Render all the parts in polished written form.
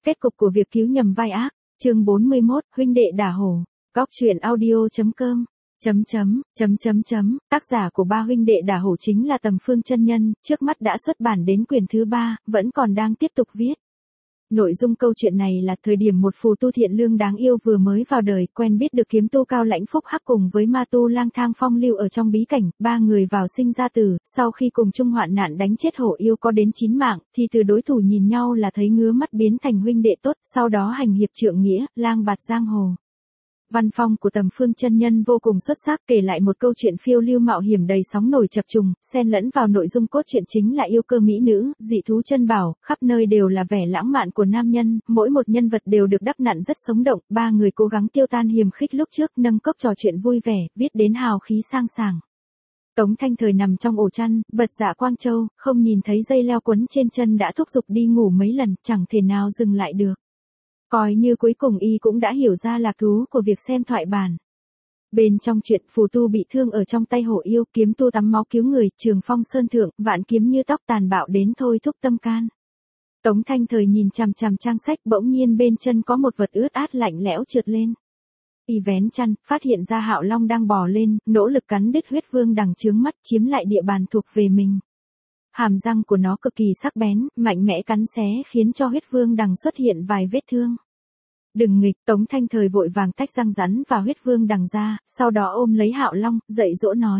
Kết cục của việc cứu nhầm vai ác, chương 41, huynh đệ đả hổ. Góc truyện audio.com. Tác giả của ba huynh đệ đả hổ chính là Tầm Phương chân nhân, trước mắt đã xuất bản đến quyển thứ 3, vẫn còn đang tiếp tục viết. Nội dung câu chuyện này là thời điểm một phù tu thiện lương đáng yêu vừa mới vào đời, quen biết được kiếm tu Cao Lãnh Phúc Hắc cùng với ma tu lang thang phong lưu ở trong bí cảnh, ba người vào sinh ra tử, sau khi cùng chung hoạn nạn đánh chết hổ yêu có đến 9 mạng, thì từ đối thủ nhìn nhau là thấy ngứa mắt biến thành huynh đệ tốt, sau đó hành hiệp trượng nghĩa, lang bạt giang hồ. Văn phong của Tầm Phương chân nhân vô cùng xuất sắc, kể lại một câu chuyện phiêu lưu mạo hiểm đầy sóng nổi chập trùng, xen lẫn vào nội dung cốt truyện chính là yêu cơ mỹ nữ, dị thú chân bảo, khắp nơi đều là vẻ lãng mạn của nam nhân, mỗi một nhân vật đều được đắp nặn rất sống động, ba người cố gắng tiêu tan hiềm khích lúc trước, nâng cốc trò chuyện vui vẻ, viết đến hào khí sang sảng. Tống Thanh Thời nằm trong ổ chăn, bật dạ Quang Châu, không nhìn thấy dây leo quấn trên chân đã thúc giục đi ngủ mấy lần, chẳng thể nào dừng lại được. Coi như cuối cùng y cũng đã hiểu ra lạc thú của việc xem thoại bản. Bên trong chuyện phù tu bị thương ở trong tay hổ yêu, kiếm tu tắm máu cứu người, Trường Phong sơn thượng, vạn kiếm như tóc tàn bạo đến thôi thúc tâm can. Tống Thanh Thời nhìn chằm chằm trang sách, bỗng nhiên bên chân có một vật ướt át lạnh lẽo trượt lên. Y vén chăn, phát hiện ra Hạo Long đang bò lên, nỗ lực cắn đứt huyết vương đằng chướng mắt, chiếm lại địa bàn thuộc về mình. Hàm răng của nó cực kỳ sắc bén, mạnh mẽ cắn xé khiến cho huyết vương đằng xuất hiện vài vết thương. Đừng nghịch, Tống Thanh Thời vội vàng tách răng rắn và huyết vương đằng ra, sau đó ôm lấy Hạo Long, dạy dỗ nói.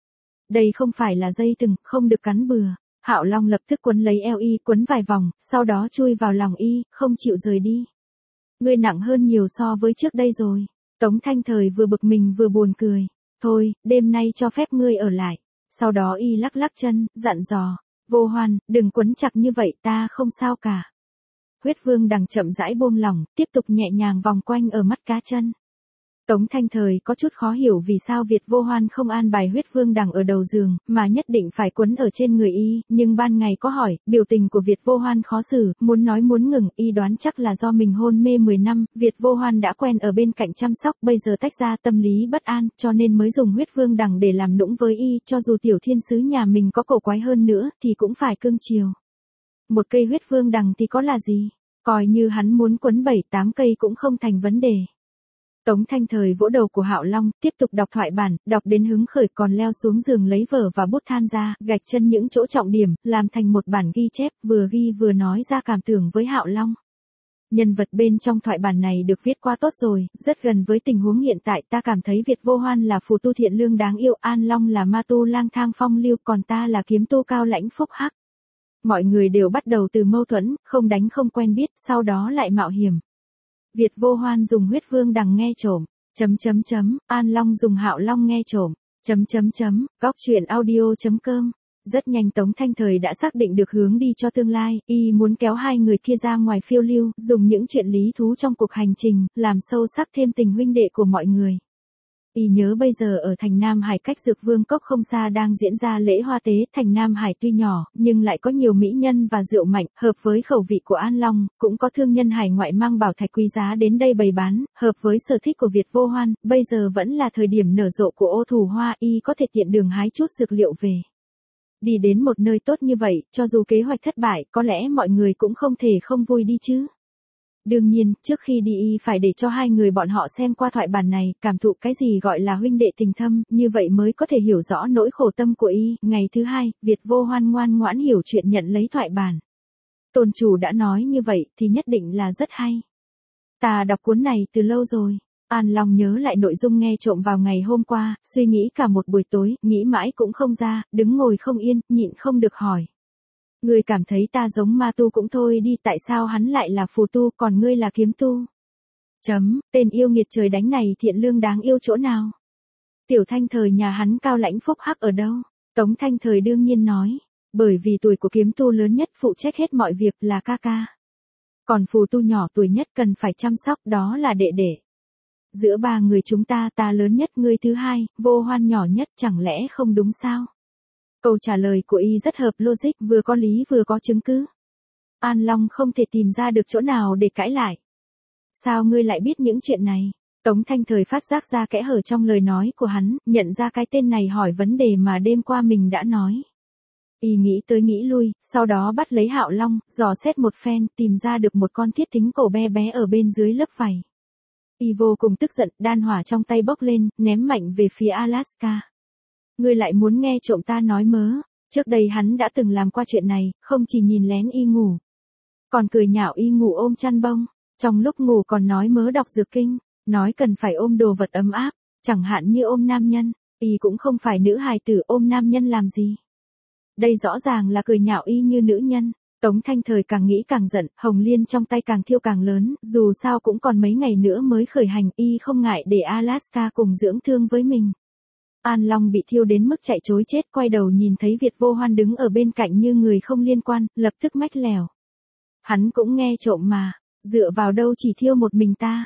Đây không phải là dây thừng, không được cắn bừa. Hạo Long lập tức quấn lấy eo y, quấn vài vòng, sau đó chui vào lòng y, không chịu rời đi. Ngươi nặng hơn nhiều so với trước đây rồi. Tống Thanh Thời vừa bực mình vừa buồn cười. Thôi, đêm nay cho phép ngươi ở lại. Sau đó y lắc lắc chân, dặn dò. Vô Hoan, đừng quấn chặt như vậy, ta không sao cả. Huyết vương đằng chậm rãi buông lỏng, tiếp tục nhẹ nhàng vòng quanh ở mắt cá chân. Tống Thanh Thời có chút khó hiểu vì sao Việt Vô Hoan không an bài huyết vương đằng ở đầu giường, mà nhất định phải quấn ở trên người y, nhưng ban ngày có hỏi, biểu tình của Việt Vô Hoan khó xử, muốn nói muốn ngừng, y đoán chắc là do mình hôn mê 10 năm, Việt Vô Hoan đã quen ở bên cạnh chăm sóc, bây giờ tách ra tâm lý bất an, cho nên mới dùng huyết vương đằng để làm nũng với y, cho dù tiểu thiên sứ nhà mình có cổ quái hơn nữa, thì cũng phải cưng chiều. Một cây huyết vương đằng thì có là gì, coi như hắn muốn quấn 7-8 cây cũng không thành vấn đề. Tống Thanh Thời vỗ đầu của Hạo Long, tiếp tục đọc thoại bản, đọc đến hứng khởi còn leo xuống giường lấy vở và bút than ra, gạch chân những chỗ trọng điểm, làm thành một bản ghi chép, vừa ghi vừa nói ra cảm tưởng với Hạo Long. Nhân vật bên trong thoại bản này được viết qua tốt rồi, rất gần với tình huống hiện tại, ta cảm thấy Việt Vô Hoan là phù tu thiện lương đáng yêu, An Long là ma tu lang thang phong lưu, còn ta là kiếm tu Cao Lãnh Phúc Hắc. Mọi người đều bắt đầu từ mâu thuẫn, không đánh không quen biết, sau đó lại mạo hiểm. Việt Vô Hoan dùng huyết vương đằng nghe trộm, An Long dùng Hạo Long nghe trộm, Góc truyện audio.com. Rất nhanh Tống Thanh Thời đã xác định được hướng đi cho tương lai, y muốn kéo hai người kia ra ngoài phiêu lưu, dùng những chuyện lý thú trong cuộc hành trình, làm sâu sắc thêm tình huynh đệ của mọi người. Y nhớ bây giờ ở thành Nam Hải cách Dược Vương Cốc không xa đang diễn ra lễ hoa tế, thành Nam Hải tuy nhỏ, nhưng lại có nhiều mỹ nhân và rượu mạnh, hợp với khẩu vị của An Long, cũng có thương nhân hải ngoại mang bảo thạch quý giá đến đây bày bán, hợp với sở thích của Việt Vô Hoan, bây giờ vẫn là thời điểm nở rộ của ô thủ hoa, y có thể tiện đường hái chút dược liệu về. Đi đến một nơi tốt như vậy, cho dù kế hoạch thất bại, có lẽ mọi người cũng không thể không vui đi chứ. Đương nhiên, trước khi đi y phải để cho hai người bọn họ xem qua thoại bản này, cảm thụ cái gì gọi là huynh đệ tình thâm, như vậy mới có thể hiểu rõ nỗi khổ tâm của y. Ngày thứ hai, Việt Vô Hoan ngoan ngoãn hiểu chuyện nhận lấy thoại bản. Tôn chủ đã nói như vậy thì nhất định là rất hay. Ta đọc cuốn này từ lâu rồi. An Long nhớ lại nội dung nghe trộm vào ngày hôm qua, suy nghĩ cả một buổi tối, nghĩ mãi cũng không ra, đứng ngồi không yên, nhịn không được hỏi. Ngươi cảm thấy ta giống ma tu cũng thôi đi, tại sao hắn lại là phù tu, còn ngươi là kiếm tu? Tên yêu nghiệt trời đánh này thiện lương đáng yêu chỗ nào? Tiểu Thanh Thời nhà hắn Cao Lãnh Phúc Hắc ở đâu? Tống Thanh Thời đương nhiên nói, bởi vì tuổi của kiếm tu lớn nhất phụ trách hết mọi việc là ca ca. Còn phù tu nhỏ tuổi nhất cần phải chăm sóc, đó là đệ đệ. Giữa ba người chúng ta, ta lớn nhất, ngươi thứ hai, Vô Hoan nhỏ nhất, chẳng lẽ không đúng sao? Câu trả lời của y rất hợp logic, vừa có lý vừa có chứng cứ. An Long không thể tìm ra được chỗ nào để cãi lại. Sao ngươi lại biết những chuyện này? Tống Thanh Thời phát giác ra kẽ hở trong lời nói của hắn, nhận ra cái tên này hỏi vấn đề mà đêm qua mình đã nói. Y nghĩ tới nghĩ lui, sau đó bắt lấy Hạo Long, dò xét một phen, tìm ra được một con thiết thính cổ bé bé ở bên dưới lớp vảy. Y vô cùng tức giận, đan hỏa trong tay bốc lên, ném mạnh về phía Alaska. Ngươi lại muốn nghe trộm ta nói mớ, trước đây hắn đã từng làm qua chuyện này, không chỉ nhìn lén Y ngủ, còn cười nhạo Y ngủ ôm chăn bông, trong lúc ngủ còn nói mớ đọc dược kinh, nói cần phải ôm đồ vật ấm áp, chẳng hạn như ôm nam nhân, Y cũng không phải nữ hài tử, ôm nam nhân làm gì. Đây rõ ràng là cười nhạo Y như nữ nhân. Tống Thanh Thời càng nghĩ càng giận, hồng liên trong tay càng thiêu càng lớn, dù sao cũng còn mấy ngày nữa mới khởi hành, Y không ngại để Alaska cùng dưỡng thương với mình. An Long bị thiêu đến mức chạy trối chết, quay đầu nhìn thấy Việt Vô Hoan đứng ở bên cạnh như người không liên quan, lập tức mách lèo. Hắn cũng nghe trộm mà, dựa vào đâu chỉ thiêu một mình ta.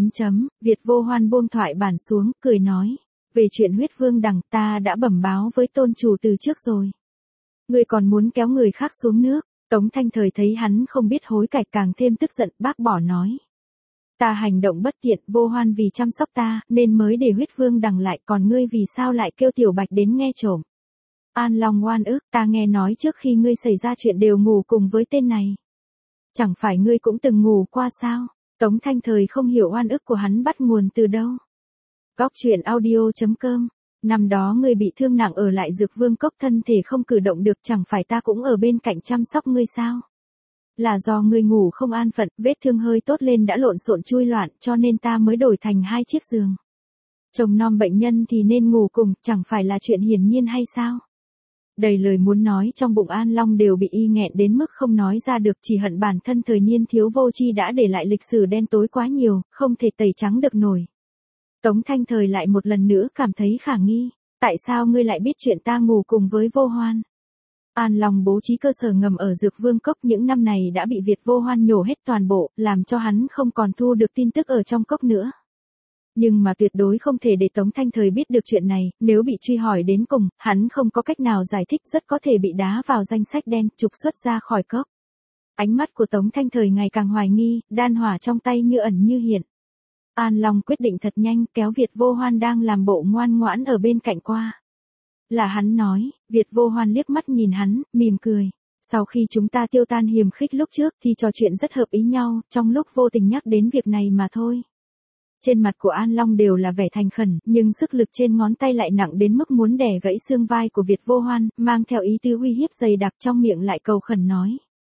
Việt Vô Hoan buông thoại bản xuống, cười nói. Về chuyện huyết vương đằng ta đã bẩm báo với tôn chủ từ trước rồi. Ngươi còn muốn kéo người khác xuống nước. Tống Thanh Thời thấy hắn không biết hối cải càng thêm tức giận, bác bỏ nói. Ta hành động bất tiện, Vô Hoan vì chăm sóc ta, nên mới để huyết vương đằng lại, còn ngươi vì sao lại kêu Tiểu Bạch đến nghe trộm. An Long oan ức, ta nghe nói trước khi ngươi xảy ra chuyện đều ngủ cùng với tên này. Chẳng phải ngươi cũng từng ngủ qua sao? Tống Thanh Thời không hiểu oan ức của hắn bắt nguồn từ đâu. Góc truyện audio.com. Năm đó ngươi bị thương nặng ở lại Dược Vương Cốc, thân thể không cử động được, chẳng phải ta cũng ở bên cạnh chăm sóc ngươi sao? Là do ngươi ngủ không an phận, vết thương hơi tốt lên đã lộn xộn chui loạn, cho nên ta mới đổi thành 2 chiếc giường. Chồng nom bệnh nhân thì nên ngủ cùng, chẳng phải là chuyện hiển nhiên hay sao? Đầy lời muốn nói trong bụng An Long đều bị Y nghẹn đến mức không nói ra được, chỉ hận bản thân thời niên thiếu vô tri đã để lại lịch sử đen tối quá nhiều, không thể tẩy trắng được nổi. Tống Thanh Thời lại một lần nữa cảm thấy khả nghi, tại sao ngươi lại biết chuyện ta ngủ cùng với Vô Hoan? An Long bố trí cơ sở ngầm ở Dược Vương Cốc những năm này đã bị Việt Vô Hoan nhổ hết toàn bộ, làm cho hắn không còn thu được tin tức ở trong cốc nữa. Nhưng mà tuyệt đối không thể để Tống Thanh Thời biết được chuyện này, nếu bị truy hỏi đến cùng, hắn không có cách nào giải thích, rất có thể bị đá vào danh sách đen, trục xuất ra khỏi cốc. Ánh mắt của Tống Thanh Thời ngày càng hoài nghi, đan hỏa trong tay như ẩn như hiện. An Long quyết định thật nhanh, kéo Việt Vô Hoan đang làm bộ ngoan ngoãn ở bên cạnh qua. Là hắn nói, Việt Vô Hoan liếc mắt nhìn hắn, mỉm cười. Sau khi chúng ta tiêu tan hiềm khích lúc trước thì trò chuyện rất hợp ý nhau, trong lúc vô tình nhắc đến việc này mà thôi. Trên mặt của An Long đều là vẻ thành khẩn, nhưng sức lực trên ngón tay lại nặng đến mức muốn đè gãy xương vai của Việt Vô Hoan, mang theo ý tứ uy hiếp dày đặc, trong miệng lại cầu khẩn nói.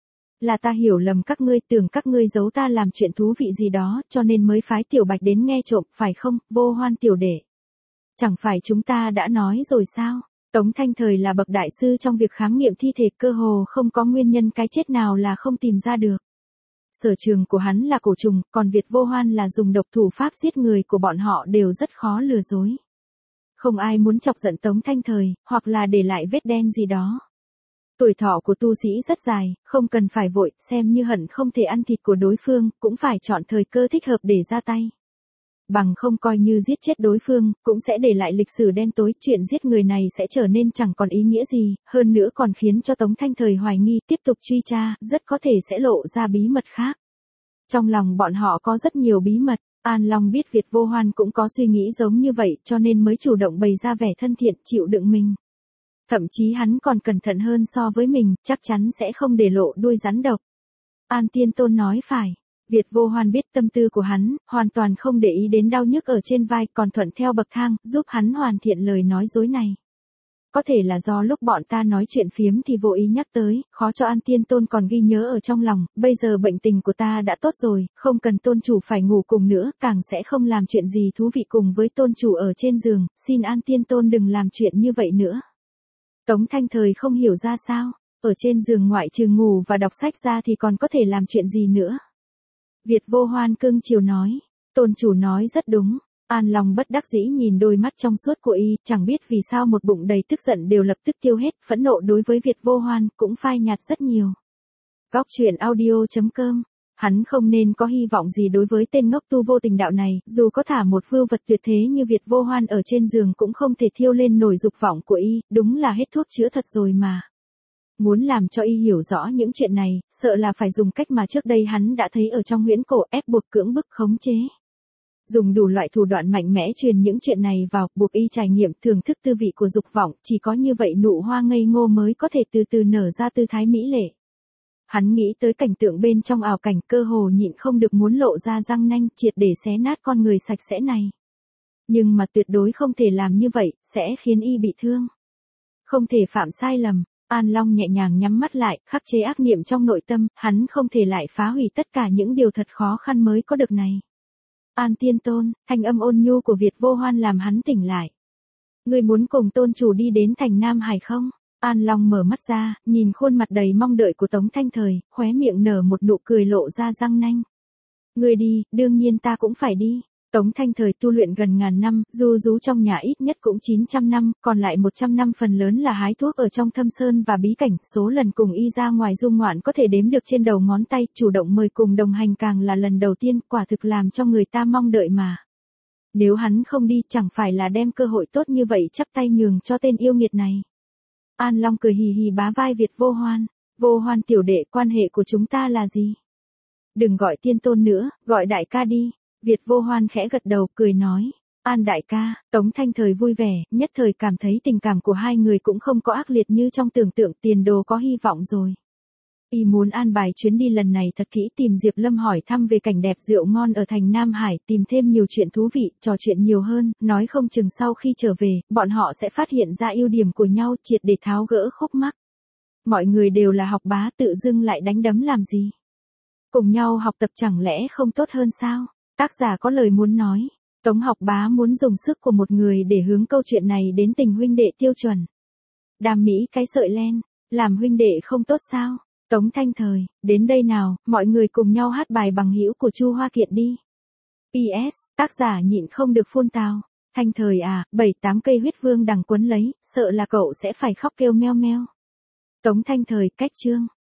Là ta hiểu lầm các ngươi, tưởng các ngươi giấu ta làm chuyện thú vị gì đó, cho nên mới phái Tiểu Bạch đến nghe trộm, phải không, Vô Hoan tiểu đệ? Chẳng phải chúng ta đã nói rồi sao? Tống Thanh Thời là bậc đại sư trong việc khám nghiệm thi thể, cơ hồ không có nguyên nhân cái chết nào là không tìm ra được. Sở trường của hắn là cổ trùng, còn Việt Vô Hoan là dùng độc thủ pháp giết người của bọn họ đều rất khó lừa dối. Không ai muốn chọc giận Tống Thanh Thời, hoặc là để lại vết đen gì đó. Tuổi thọ của tu sĩ rất dài, không cần phải vội, xem như hận không thể ăn thịt của đối phương, cũng phải chọn thời cơ thích hợp để ra tay. Bằng không coi như giết chết đối phương, cũng sẽ để lại lịch sử đen tối, chuyện giết người này sẽ trở nên chẳng còn ý nghĩa gì, hơn nữa còn khiến cho Tống Thanh Thời hoài nghi, tiếp tục truy tra, rất có thể sẽ lộ ra bí mật khác. Trong lòng bọn họ có rất nhiều bí mật, An Long biết Việt Vô Hoan cũng có suy nghĩ giống như vậy, cho nên mới chủ động bày ra vẻ thân thiện, chịu đựng mình. Thậm chí hắn còn cẩn thận hơn so với mình, chắc chắn sẽ không để lộ đuôi rắn độc. An Tiên Tôn nói phải. Việt Vô Hoan biết tâm tư của hắn, hoàn toàn không để ý đến đau nhức ở trên vai, còn thuận theo bậc thang, giúp hắn hoàn thiện lời nói dối này. Có thể là do lúc bọn ta nói chuyện phiếm thì vô ý nhắc tới, khó cho An Tiên Tôn còn ghi nhớ ở trong lòng, bây giờ bệnh tình của ta đã tốt rồi, không cần tôn chủ phải ngủ cùng nữa, càng sẽ không làm chuyện gì thú vị cùng với tôn chủ ở trên giường, xin An Tiên Tôn đừng làm chuyện như vậy nữa. Tống Thanh Thời không hiểu ra sao, ở trên giường ngoại trừ ngủ và đọc sách ra thì còn có thể làm chuyện gì nữa. Việt Vô Hoan cưng chiều nói, tôn chủ nói rất đúng. An Long bất đắc dĩ nhìn đôi mắt trong suốt của Y, chẳng biết vì sao một bụng đầy tức giận đều lập tức tiêu hết, phẫn nộ đối với Việt Vô Hoan cũng phai nhạt rất nhiều. Góc truyện audio.com. Hắn không nên có hy vọng gì đối với tên ngốc tu vô tình đạo này, dù có thả một vưu vật tuyệt thế như Việt Vô Hoan ở trên giường cũng không thể thiêu lên nổi dục vọng của Y, đúng là hết thuốc chữa thật rồi mà. Muốn làm cho Y hiểu rõ những chuyện này, sợ là phải dùng cách mà trước đây hắn đã thấy ở trong huyễn cổ, ép buộc cưỡng bức khống chế. dùng đủ loại thủ đoạn mạnh mẽ truyền những chuyện này vào, buộc y trải nghiệm thưởng thức tư vị của dục vọng, chỉ có như vậy nụ hoa ngây ngô mới có thể từ từ nở ra tư thái mỹ lệ. Hắn nghĩ tới cảnh tượng bên trong ảo cảnh, cơ hồ nhịn không được muốn lộ ra răng nanh triệt để xé nát con người sạch sẽ này. Nhưng mà tuyệt đối không thể làm như vậy, sẽ khiến y bị thương. Không thể phạm sai lầm. An Long nhẹ nhàng nhắm mắt lại, khắc chế ác niệm trong nội tâm, hắn không thể lại phá hủy tất cả những điều thật khó khăn mới có được này. An Tiên Tôn, thanh âm ôn nhu của Việt Vô Hoan làm hắn tỉnh lại. Ngươi muốn cùng tôn chủ đi đến thành Nam Hải không? An Long mở mắt ra, nhìn khuôn mặt đầy mong đợi của Tống Thanh Thời, khóe miệng nở một nụ cười lộ ra răng nanh. Ngươi đi, đương nhiên ta cũng phải đi. Tống Thanh Thời tu luyện gần ngàn năm, du rú trong nhà ít nhất cũng 900 năm, còn lại 100 năm phần lớn là hái thuốc ở trong thâm sơn và bí cảnh, số lần cùng y ra ngoài du ngoạn có thể đếm được trên đầu ngón tay, chủ động mời cùng đồng hành càng là lần đầu tiên, quả thực làm cho người ta mong đợi mà. Nếu hắn không đi chẳng phải là đem cơ hội tốt như vậy chắp tay nhường cho tên yêu nghiệt này. An Long cười hì hì bá vai Việt Vô Hoan. Vô Hoan tiểu đệ, quan hệ của chúng ta là gì? Đừng gọi tiên tôn nữa, gọi đại ca đi. Việt Vô Hoan khẽ gật đầu, cười nói. An đại ca, Tống Thanh Thời vui vẻ, nhất thời cảm thấy tình cảm của hai người cũng không có ác liệt như trong tưởng tượng, tiền đồ có hy vọng rồi. Y muốn an bài chuyến đi lần này thật kỹ, tìm Diệp Lâm hỏi thăm về cảnh đẹp rượu ngon ở thành Nam Hải, tìm thêm nhiều chuyện thú vị, trò chuyện nhiều hơn, nói không chừng sau khi trở về, bọn họ sẽ phát hiện ra ưu điểm của nhau, triệt để tháo gỡ khúc mắc. Mọi người đều là học bá, tự dưng lại đánh đấm làm gì? Cùng nhau học tập chẳng lẽ không tốt hơn sao? Tác giả có lời muốn nói. Tống học bá muốn dùng sức của một người để hướng câu chuyện này đến tình huynh đệ tiêu chuẩn. Đam mỹ cái sợi len, làm huynh đệ không tốt sao? Tống Thanh Thời, đến đây nào, mọi người cùng nhau hát bài bằng hữu của Chu Hoa Kiện đi. PS, tác giả nhịn không được phun tào. Thanh Thời à, 7-8 cây huyết vương đằng quấn lấy, sợ là cậu sẽ phải khóc kêu meo meo. Tống Thanh Thời, cách chương.